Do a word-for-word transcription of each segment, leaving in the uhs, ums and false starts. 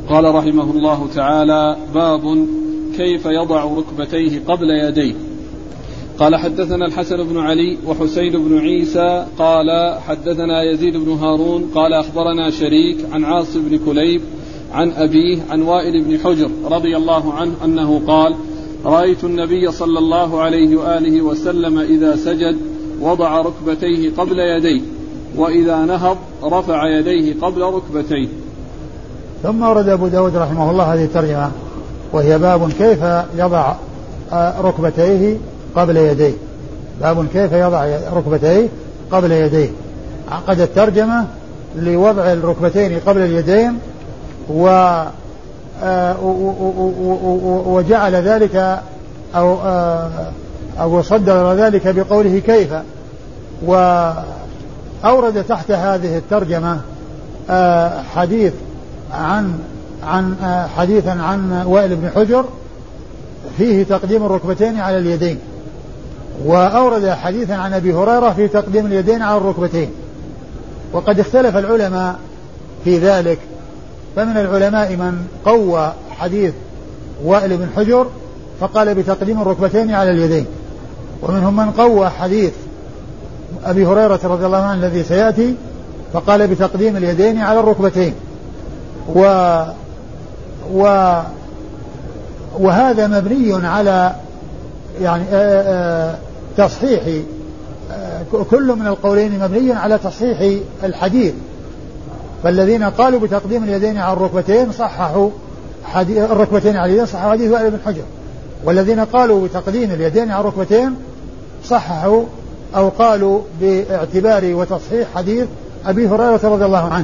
قال رحمه الله تعالى: باب كيف يضع ركبتيه قبل يديه. قال: حدثنا الحسن بن علي وحسين بن عيسى قال حدثنا يزيد بن هارون قال أخبرنا شريك عن عاصم بن كليب عن أبيه عن وائل بن حجر رضي الله عنه أنه قال: رأيت النبي صلى الله عليه وآله وسلم إذا سجد وضع ركبتيه قبل يديه، وإذا نهض رفع يديه قبل ركبتيه. ثم ورد أبو داود رحمه الله هذه الترجمة، وهي باب كيف يضع ركبتيه قبل يديه. باب كيف يضع ركبتيه قبل يديه. عقد الترجمة لوضع الركبتين قبل اليدين، و وجعل ذلك أو أو صدر ذلك بقوله كيف. وأورد تحت هذه الترجمة حديث عن عن حديثا عن وائل بن حجر فيه تقديم الركبتين على اليدين، وأورد حديثا عن أبي هريرة في تقديم اليدين على الركبتين. وقد اختلف العلماء في ذلك، فمن العلماء من قوى حديث وائل بن حجر فقال بتقديم الركبتين على اليدين، ومنهم من قوى حديث أبي هريرة رضي الله عنه الذي سيأتي فقال بتقديم اليدين على الركبتين. و و وهذا مبني على يعني آآ آآ تصحيح كل من القولين مبني على تصحيح الحديث. فالذين قالوا بتقديم اليدين على الركبتين صححوا حديث الركبتين على اليدين صححوا حديث وائل بن حجر، والذين قالوا بتقديم اليدين على الركبتين صححوا أو قالوا باعتبار وتصحيح حديث أبي هريرة رضي الله عنه.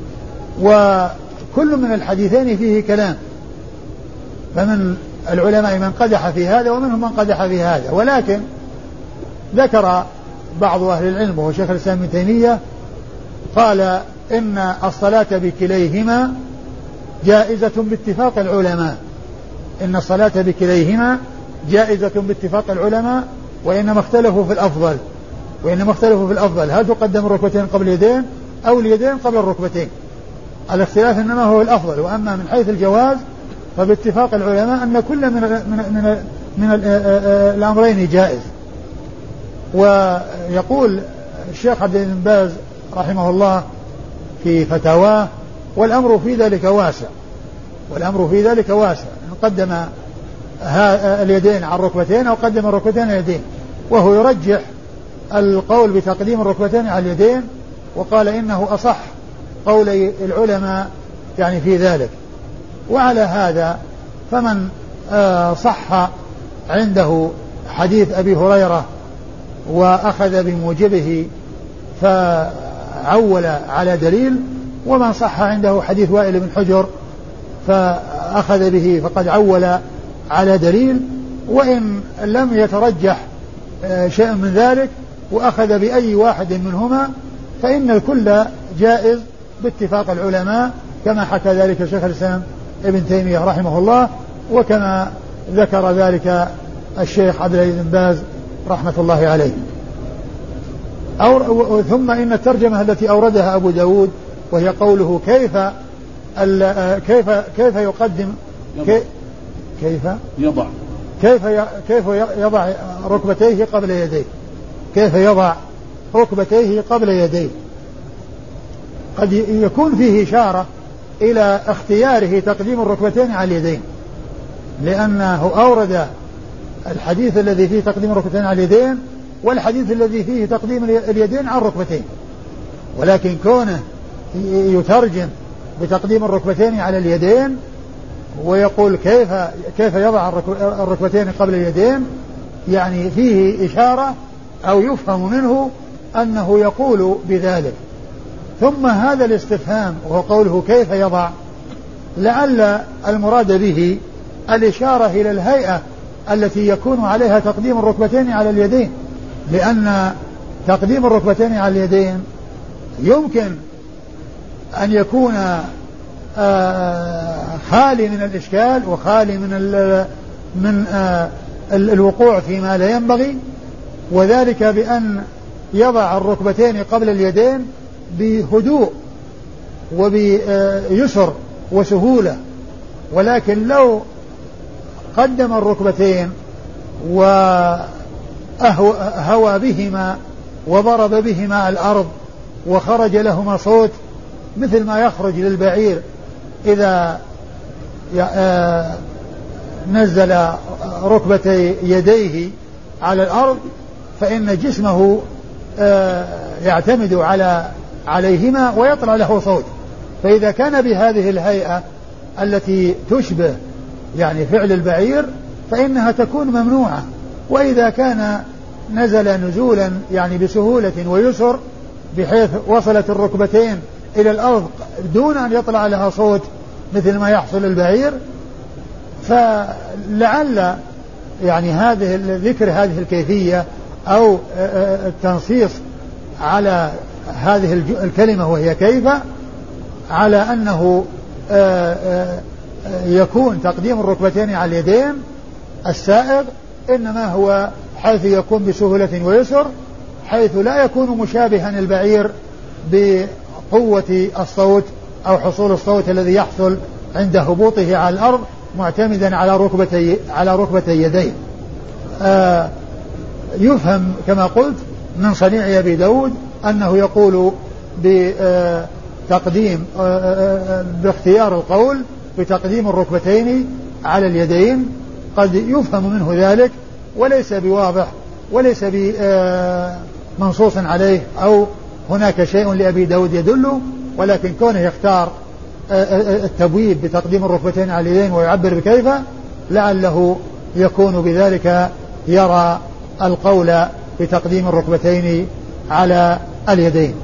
وكل من الحديثين فيه كلام، فمن العلماء من قدح في هذا ومنهم من قدح في هذا، ولكن ذكر بعض أهل العلم وهو شيخ الإسلام ابن تيمية قال إن الصلاة بكليهما جائزة باتفاق العلماء، إن الصلاة بكليهما جائزة باتفاق العلماء، وإنما اختلفوا في الأفضل وإنما اختلفوا في الأفضل هل تقدم الركبتين قبل اليدين أو اليدين قبل الركبتين. الاختلاف إنما هو الأفضل، وأما من حيث الجواز فباتفاق العلماء أن كل من من من, من الأمرين جائز. ويقول الشيخ عبد العزيز بن باز رحمه الله في فتاواه: والأمر في ذلك واسع، والأمر في ذلك واسع، إن قدم اليدين على الركبتين أو قدم الركبتين على اليدين، وهو يرجح القول بتقديم الركبتين على اليدين، وقال إنه أصح قولي العلماء يعني في ذلك. وعلى هذا فمن صح عنده حديث أبي هريرة وأخذ بموجبه فعول على دليل، ومن صح عنده حديث وائل بن حجر فأخذ به فقد عول على دليل، وإن لم يترجح شيء من ذلك وأخذ بأي واحد منهما فإن الكل جائز باتفاق العلماء، كما حكى ذلك شيخ الإسلام ابن تيمية رحمه الله، وكما ذكر ذلك الشيخ عبد العزيز بن باز رحمة الله عليه. أو ثم إن الترجمة التي أوردها أبو داود وهي قوله كيف كيف كيف يقدم كيف كيف يضع كيف كيف يضع ركبتيه قبل يديه كيف يضع ركبتيه قبل يديه قد يكون فيه إشارة إلى اختياره تقديم الركبتين على اليدين، لأنه أورد الحديث الذي فيه تقديم الركبتين على اليدين والحديث الذي فيه تقديم اليدين على الركبتين، ولكن كونه يترجم بتقديم الركبتين على اليدين ويقول كيف كيف يضع الركبتين قبل اليدين، يعني فيه إشارة أو يفهم منه أنه يقول بذلك. ثم هذا الاستفهام وهو قوله كيف يضع، لعل المراد به الإشارة إلى الهيئة التي يكون عليها تقديم الركبتين على اليدين، لأن تقديم الركبتين على اليدين يمكن أن يكون خالي من الإشكال وخالي من ال من الوقوع فيما لا ينبغي، وذلك بأن يضع الركبتين قبل اليدين بهدوء وبيسر وسهولة، ولكن لو قدم الركبتين وهوى بهما وضرب بهما الأرض وخرج لهما صوت مثل ما يخرج للبعير إذا نزل ركبتي يديه على الأرض، فإن جسمه يعتمد على عليهما ويطلع له صوت. فإذا كان بهذه الهيئة التي تشبه يعني فعل البعير فإنها تكون ممنوعة. وإذا كان نزل نزولا يعني بسهولة ويسر بحيث وصلت الركبتين إلى الأرض دون أن يطلع لها صوت مثل ما يحصل البعير، فلعل يعني هذه ذكر هذه الكيفية أو التنصيص على هذه الكلمة وهي كيف، على أنه يكون تقديم الركبتين على اليدين السائغ إنما هو حيث يكون بسهولة ويسر، حيث لا يكون مشابها البعير بقوة الصوت أو حصول الصوت الذي يحصل عند هبوطه على الأرض معتمدا على ركبتي على ركبتي يديه. آه يفهم كما قلت من صنيع أبي داود أنه يقول بتقديم باختيار القول بتقديم الركبتين على اليدين، قد يفهم منه ذلك وليس بواضح وليس بمنصوص عليه أو هناك شيء لأبي داود يدل، ولكن كونه يختار التبويب بتقديم الركبتين على اليدين ويعبر بكيف لعله يكون بذلك يرى القول بتقديم الركبتين على اليدين.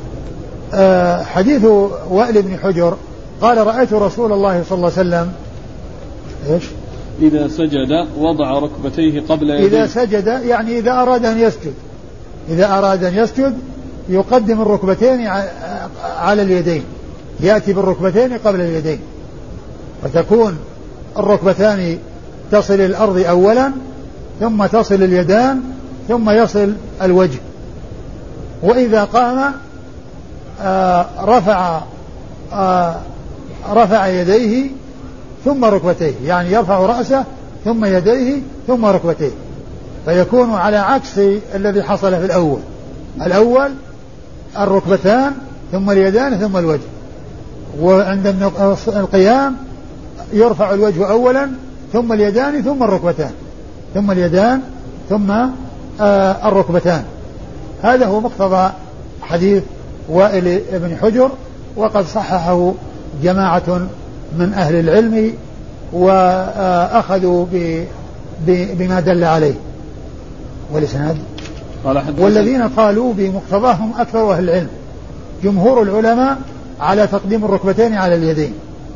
حديث وائل بن حجر قال رأيت رسول الله صلى الله عليه وسلم إيش؟ إذا سجد وضع ركبتيه قبل يديه. إذا سجد يعني إذا أراد أن يسجد إذا أراد أن يسجد يقدم الركبتين على اليدين، يأتي بالركبتين قبل اليدين، فتكون الركبتان تصل الأرض أولا ثم تصل اليدان ثم يصل الوجه. وإذا قام آه رفع آه رفع يديه ثم ركبتيه، يعني يرفع رأسه ثم يديه ثم ركبتيه، فيكون على عكس الذي حصل في الأول. الأول الركبتان ثم اليدان ثم الوجه، وعند القيام يرفع الوجه أولا ثم اليدان ثم الركبتان ثم اليدان ثم آه الركبتان. هذا هو مقتضى حديث وائل بن حجر، وقد صححه جماعة من أهل العلم وأخذوا بما دل عليه. والإسناد والذين قالوا بمقتضاهم أكثر أهل العلم، جمهور العلماء على تقديم الركبتين على اليدين.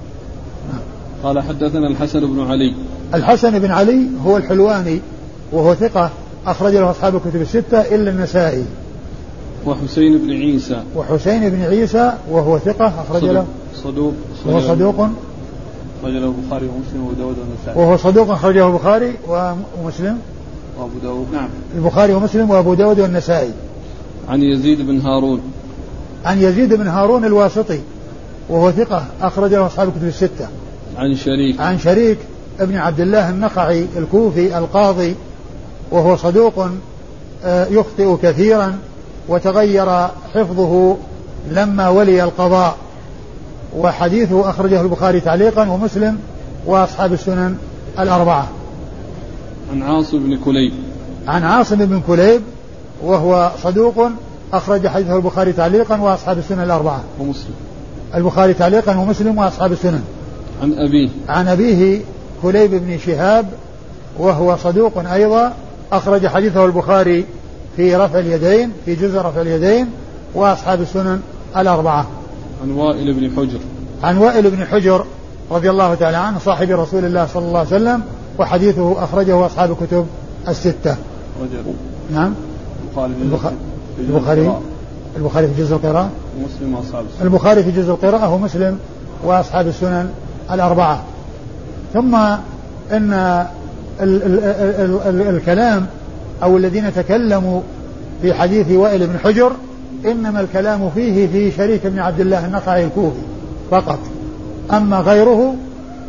قال حدثنا الحسن بن علي. الحسن بن علي هو الحلواني وهو ثقة أخرج له أصحاب الكتب الستة إلا النسائي. وحسين بن عيسى. وحسين بن عيسى وهو ثقة أخرج له صدوق. وهو صدوق أخرج له البخاري ومسلم وأبو داود والنسائي. وهو صدوق أخرجه البخاري ومسلم وأبو داود. نعم. البخاري ومسلم وأبو داود والنسائي. عن يزيد بن هارون. عن يزيد بن هارون الواسطي وهو ثقة أخرج له أصحاب الكتب الستة. عن شريك. عن شريك ابن عبد الله النخعي الكوفي القاضي وهو صدوق يخطئ كثيرا وتغير حفظه لما ولي القضاء، وحديثه أخرجه البخاري تعليقا ومسلم وأصحاب السنن الأربعة. عن عاصم بن كليب. عن عاصم بن كليب وهو صدوق أخرج حديثه البخاري تعليقا وأصحاب السنن الأربعة ومسلم. البخاري تعليقا ومسلم وأصحاب السنن. عن أبيه. عن أبيه كليب بن شهاب وهو صدوق أيضا أخرج حديثه البخاري في رفع اليدين في جزء رفع اليدين وأصحاب السنن الأربعة. عن وائل بن حجر. عن وائل بن حجر رضي الله تعالى عنه صاحب رسول الله صلى الله عليه وسلم، وحديثه أخرجه أصحاب الكتب الستة. رجل. نعم. البخاري. البخاري البخاري في جزء القراءة ومسلم وأصحاب السنن. البخاري في جزء القراءة ومسلم وأصحاب السنن الأربعة. ثم إن ال ال ال ال الكلام أو الذين تكلموا في حديث وائل بن حجر إنما الكلام فيه في شريك بن عبد الله النخعي الكوفي فقط، أما غيره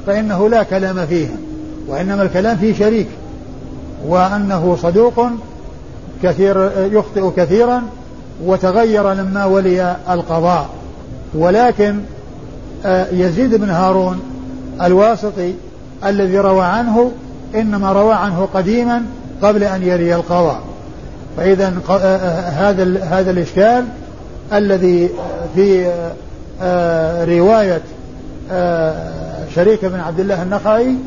فإنه لا كلام فيهم، وإنما الكلام في شريك، وأنه صدوق كثير يخطئ كثيرا وتغير لما ولي القضاء. ولكن يزيد بن هارون الواسطي الذي روى عنه إنما روى عنه قديما قبل أن يري القضاء. فإذا هذا هذا الإشكال الذي في رواية شريك بن عبد الله النخعي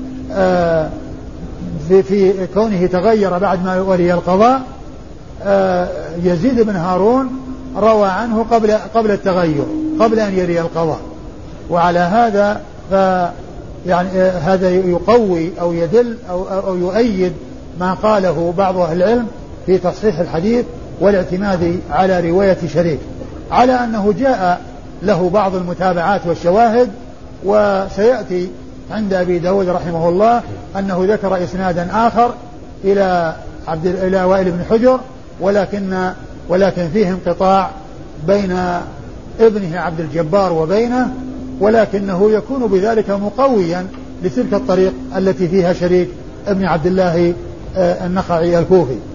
في في كونه تغير بعد ما ولي القضاء، يزيد بن هارون روى عنه قبل قبل التغير، قبل أن يري القضاء. وعلى هذا ف يعني هذا يقوي أو يدل أو أو يؤيد ما قاله بعض أهل العلم في تصحيح الحديث والاعتماد على رواية شريك، على أنه جاء له بعض المتابعات والشواهد. وسيأتي عند أبي داود رحمه الله أنه ذكر إسنادا آخر إلى عبد إلى وائل بن حجر، ولكن ولكن فيه انقطاع بين ابنه عبد الجبار وبينه، ولكنه يكون بذلك مقويا لتلك الطريق التي فيها شريك ابن عبد الله النخعي الكوفي.